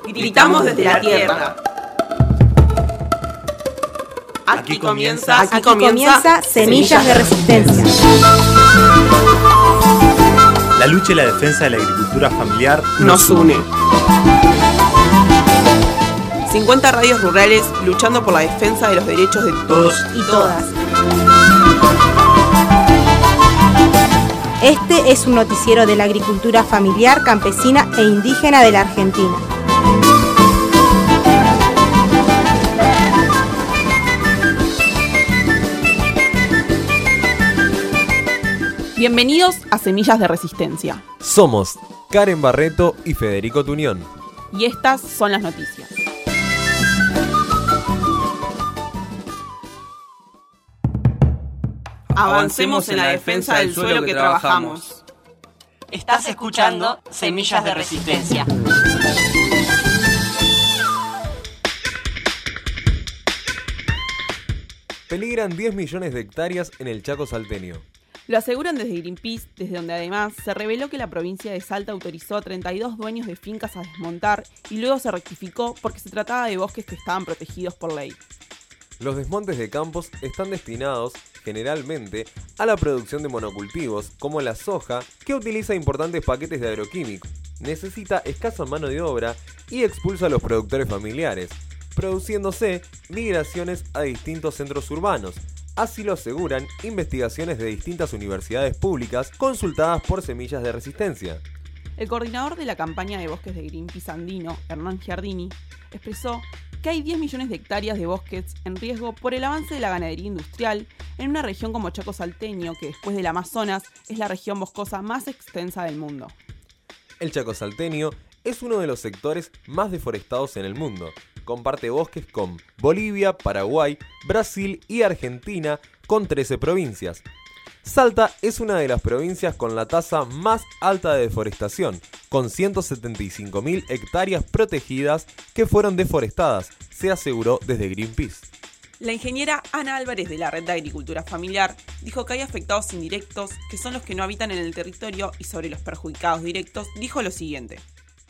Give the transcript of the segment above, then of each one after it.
Gritamos desde la tierra. Aquí comienza Semillas de Resistencia. La lucha y la defensa de la agricultura familiar nos une. 50 radios rurales luchando por la defensa de los derechos de todos y todas. Este es un noticiero de la agricultura familiar, campesina e indígena de la Argentina. Bienvenidos a Semillas de Resistencia. Somos Karen Barreto y Federico Tuñón. Y estas son las noticias. Avancemos en la defensa del suelo que trabajamos. Estás escuchando Semillas de Resistencia. Peligran 10 millones de hectáreas en el Chaco salteño. Lo aseguran desde Greenpeace, desde donde además se reveló que la provincia de Salta autorizó a 32 dueños de fincas a desmontar y luego se rectificó porque se trataba de bosques que estaban protegidos por ley. Los desmontes de campos están destinados, generalmente, a la producción de monocultivos, como la soja, que utiliza importantes paquetes de agroquímicos, necesita escasa mano de obra y expulsa a los productores familiares, produciéndose migraciones a distintos centros urbanos. Así lo aseguran investigaciones de distintas universidades públicas consultadas por Semillas de Resistencia. El coordinador de la campaña de bosques de Greenpeace andino, Hernán Giardini, expresó que hay 10 millones de hectáreas de bosques en riesgo por el avance de la ganadería industrial en una región como Chaco salteño, que después del Amazonas es la región boscosa más extensa del mundo. El Chaco salteño es uno de los sectores más deforestados en el mundo. Comparte bosques con Bolivia, Paraguay, Brasil y Argentina, con 13 provincias. Salta es una de las provincias con la tasa más alta de deforestación, con 175.000 hectáreas protegidas que fueron deforestadas, se aseguró desde Greenpeace. La ingeniera Ana Álvarez de la Red de Agricultura Familiar dijo que hay afectados indirectos, que son los que no habitan en el territorio, y sobre los perjudicados directos dijo lo siguiente.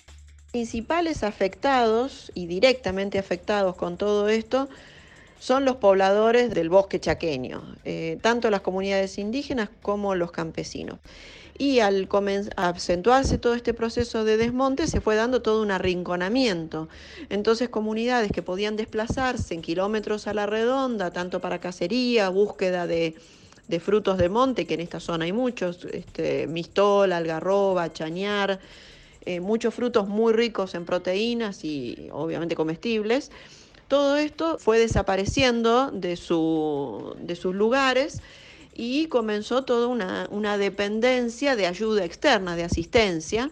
Principales afectados y directamente afectados con todo esto son los pobladores del bosque chaqueño, tanto las comunidades indígenas como los campesinos. Y al acentuarse todo este proceso de desmonte se fue dando todo un arrinconamiento. Entonces comunidades que podían desplazarse en kilómetros a la redonda, tanto para cacería, búsqueda de frutos de monte, que en esta zona hay muchos, mistol, algarroba, chañar, muchos frutos muy ricos en proteínas y obviamente comestibles. Todo esto fue desapareciendo de sus lugares y comenzó toda una dependencia de ayuda externa, de asistencia.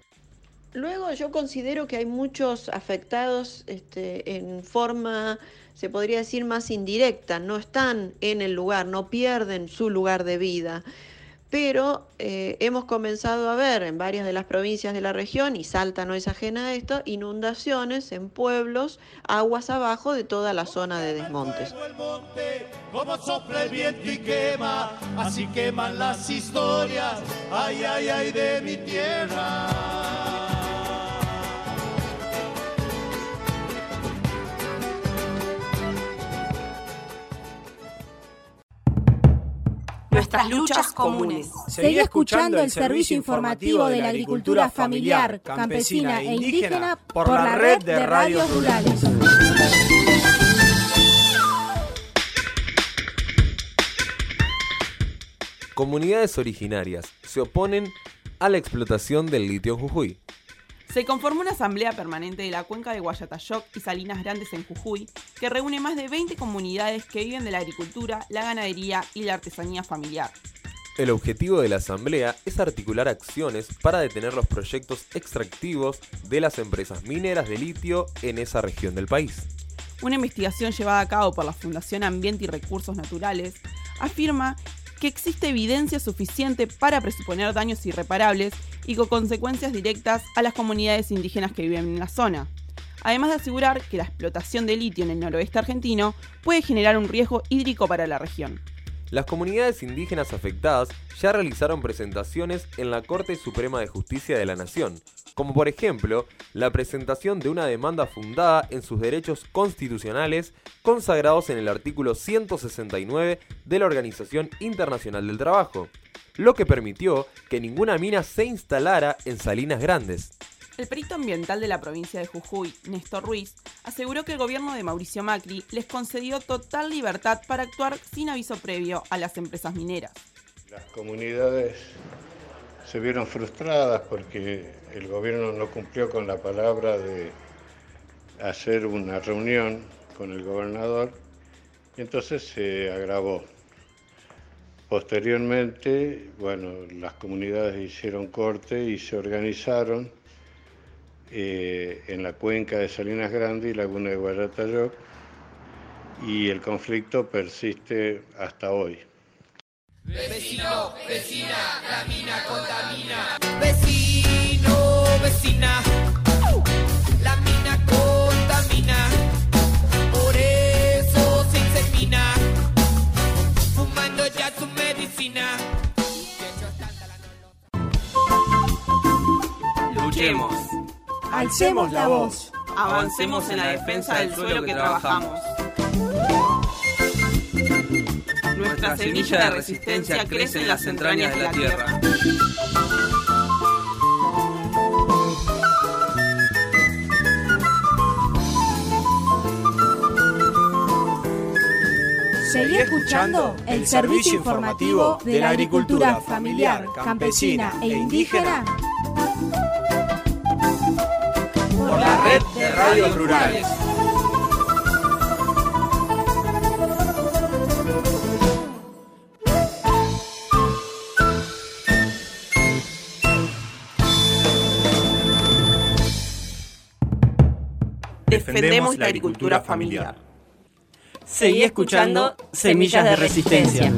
Luego yo considero que hay muchos afectados en forma, se podría decir, más indirecta, no están en el lugar, no pierden su lugar de vida. Pero hemos comenzado a ver en varias de las provincias de la región, y Salta no es ajena a esto, inundaciones en pueblos, aguas abajo de toda la zona de desmontes. Como sopla el viento y quema, así queman las historias, ay, ay, ay de mi tierra. Nuestras luchas comunes. Seguí escuchando el servicio informativo de la agricultura familiar, campesina e indígena por la red de radios rurales. Comunidades originarias se oponen a la explotación del litio en Jujuy. Se conformó una asamblea permanente de la cuenca de Guayatayoc y Salinas Grandes en Jujuy, que reúne más de 20 comunidades que viven de la agricultura, la ganadería y la artesanía familiar. El objetivo de la asamblea es articular acciones para detener los proyectos extractivos de las empresas mineras de litio en esa región del país. Una investigación llevada a cabo por la Fundación Ambiente y Recursos Naturales afirma que existe evidencia suficiente para presuponer daños irreparables y con consecuencias directas a las comunidades indígenas que viven en la zona. Además de asegurar que la explotación de litio en el noroeste argentino puede generar un riesgo hídrico para la región. Las comunidades indígenas afectadas ya realizaron presentaciones en la Corte Suprema de Justicia de la Nación, como por ejemplo la presentación de una demanda fundada en sus derechos constitucionales consagrados en el artículo 169 de la Organización Internacional del Trabajo, lo que permitió que ninguna mina se instalara en Salinas Grandes. El perito ambiental de la provincia de Jujuy, Néstor Ruiz, aseguró que el gobierno de Mauricio Macri les concedió total libertad para actuar sin aviso previo a las empresas mineras. Las comunidades se vieron frustradas porque el gobierno no cumplió con la palabra de hacer una reunión con el gobernador y entonces se agravó. Posteriormente, las comunidades hicieron corte y se organizaron en la cuenca de Salinas Grandes y Laguna de Guaratayoc, y el conflicto persiste hasta hoy. Vecino, vecina, la mina contamina. Vecino, vecina, la mina contamina. Por eso se insemina, fumando ya su medicina. Luchemos. Alcemos la voz. Avancemos en la defensa del suelo que trabajamos. Nuestra semilla de resistencia crece en las entrañas de la tierra. Seguí escuchando el servicio informativo de la agricultura familiar, campesina e indígena Por la red de radios rurales. Defendemos la agricultura familiar. Seguí escuchando Semillas de Resistencia.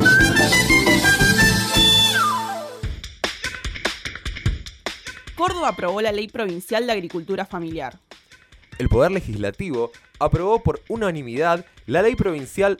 Córdoba aprobó la Ley Provincial de Agricultura Familiar. El Poder Legislativo aprobó por unanimidad la Ley Provincial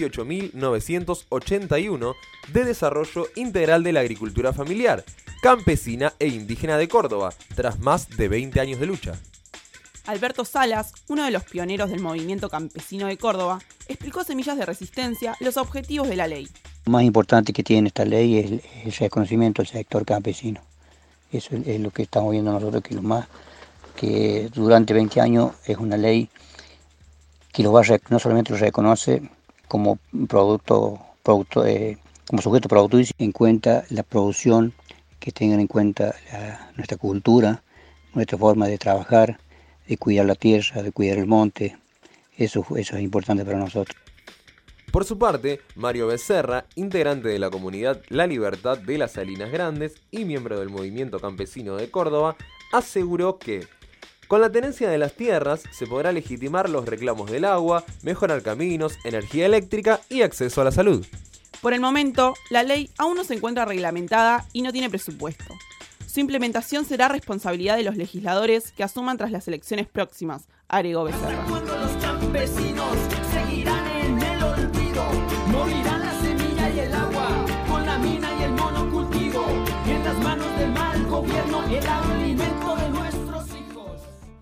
28.981 de Desarrollo Integral de la Agricultura Familiar, Campesina e Indígena de Córdoba, tras más de 20 años de lucha. Alberto Salas, uno de los pioneros del movimiento campesino de Córdoba, explicó a Semillas de Resistencia los objetivos de la ley. Lo más importante que tiene esta ley es el reconocimiento del sector campesino. Eso es lo que estamos viendo nosotros, que durante 20 años es una ley que no solamente lo reconoce como como sujeto productivo, en cuenta la producción, que tengan en cuenta nuestra cultura, nuestra forma de trabajar, de cuidar la tierra, de cuidar el monte. Eso es importante para nosotros. Por su parte, Mario Becerra, integrante de la comunidad La Libertad de las Salinas Grandes y miembro del movimiento campesino de Córdoba, aseguró que con la tenencia de las tierras se podrá legitimar los reclamos del agua, mejorar caminos, energía eléctrica y acceso a la salud. Por el momento, la ley aún no se encuentra reglamentada y no tiene presupuesto. Su implementación será responsabilidad de los legisladores que asuman tras las elecciones próximas, agregó Becerra. Cuando los campesinos seguirán en el olvido, morirán la semilla y el agua, con la mina y el monocultivo, y en las manos del mal gobierno el alimento de nuestros hijos.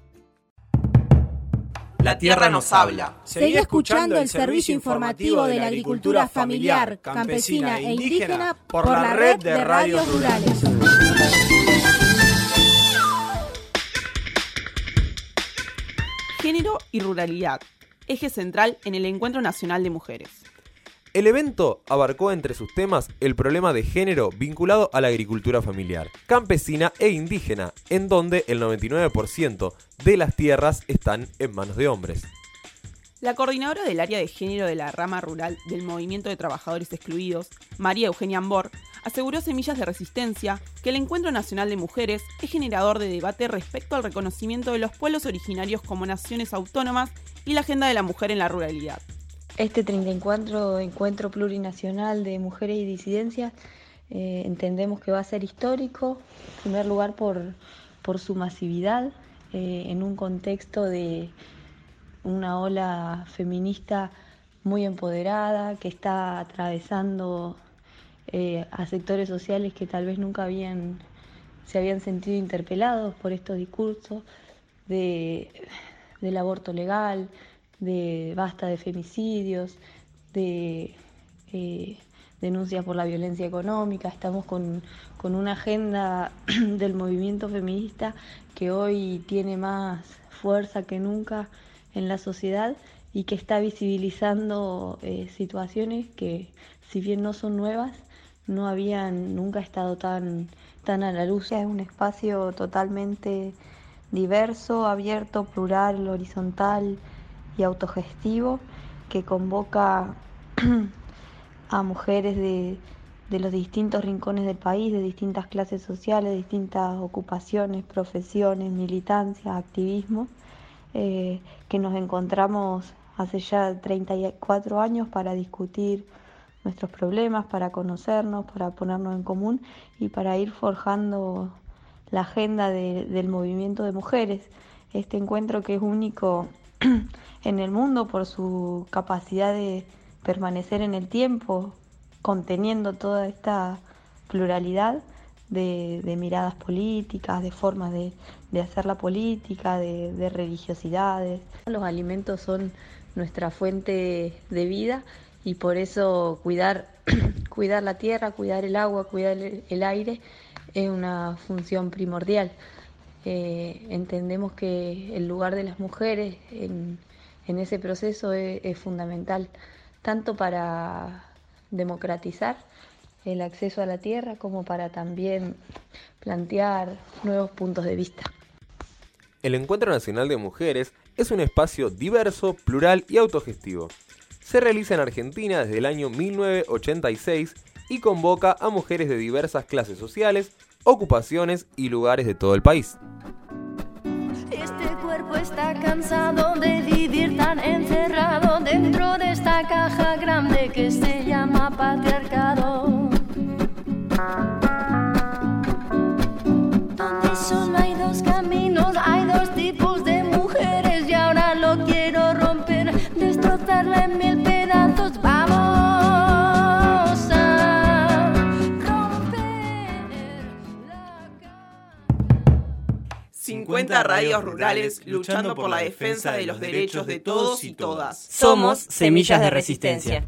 La tierra nos habla. Seguí escuchando el servicio informativo de la agricultura familiar, campesina e indígena por la red de radios rurales. Género y ruralidad, eje central en el Encuentro Nacional de Mujeres. El evento abarcó entre sus temas el problema de género vinculado a la agricultura familiar, campesina e indígena, en donde el 99% de las tierras están en manos de hombres. La coordinadora del área de género de la rama rural del Movimiento de Trabajadores Excluidos, María Eugenia Ambor, aseguró a Semillas de Resistencia que el Encuentro Nacional de Mujeres es generador de debate respecto al reconocimiento de los pueblos originarios como naciones autónomas y la agenda de la mujer en la ruralidad. Este 34 Encuentro Plurinacional de Mujeres y Disidencias entendemos que va a ser histórico, en primer lugar por su masividad, en un contexto de una ola feminista muy empoderada que está atravesando a sectores sociales que tal vez nunca habían se habían sentido interpelados por estos discursos del aborto legal, de basta de femicidios, de denuncias por la violencia económica. Estamos con una agenda del movimiento feminista que hoy tiene más fuerza que nunca en la sociedad y que está visibilizando situaciones que, si bien no son nuevas, no habían nunca estado tan a la luz. Es un espacio totalmente diverso, abierto, plural, horizontal y autogestivo que convoca a mujeres de los distintos rincones del país, de distintas clases sociales, distintas ocupaciones, profesiones, militancia, activismo, que nos encontramos hace ya 34 años para discutir nuestros problemas, para conocernos, para ponernos en común y para ir forjando la agenda del movimiento de mujeres. Este encuentro que es único en el mundo por su capacidad de permanecer en el tiempo, conteniendo toda esta pluralidad de miradas políticas, de formas de hacer la política, de religiosidades. Los alimentos son nuestra fuente de vida y por eso cuidar la tierra, cuidar el agua, cuidar el aire es una función primordial. Entendemos que el lugar de las mujeres en ese proceso es fundamental, tanto para democratizar el acceso a la tierra como para también plantear nuevos puntos de vista. El Encuentro Nacional de Mujeres es un espacio diverso, plural y autogestivo. Se realiza en Argentina desde el año 1986 y convoca a mujeres de diversas clases sociales, ocupaciones y lugares de todo el país. Este cuerpo está cansado de vivir tan encerrado dentro de esta caja grande que se llama patriarcado. Donde solo hay dos caminos, hay dos tipos de mujeres y ahora lo quiero romper, destrozarla en mil pedazos. Vamos a romper la 50 radios rurales luchando por la defensa de los derechos de todos y todas. Somos Semillas de Resistencia.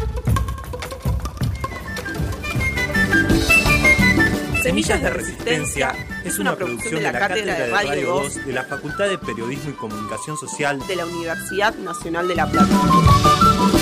Semillas de Resistencia es una producción de la Cátedra de Radio 2 de la Facultad de Periodismo y Comunicación Social de la Universidad Nacional de La Plata.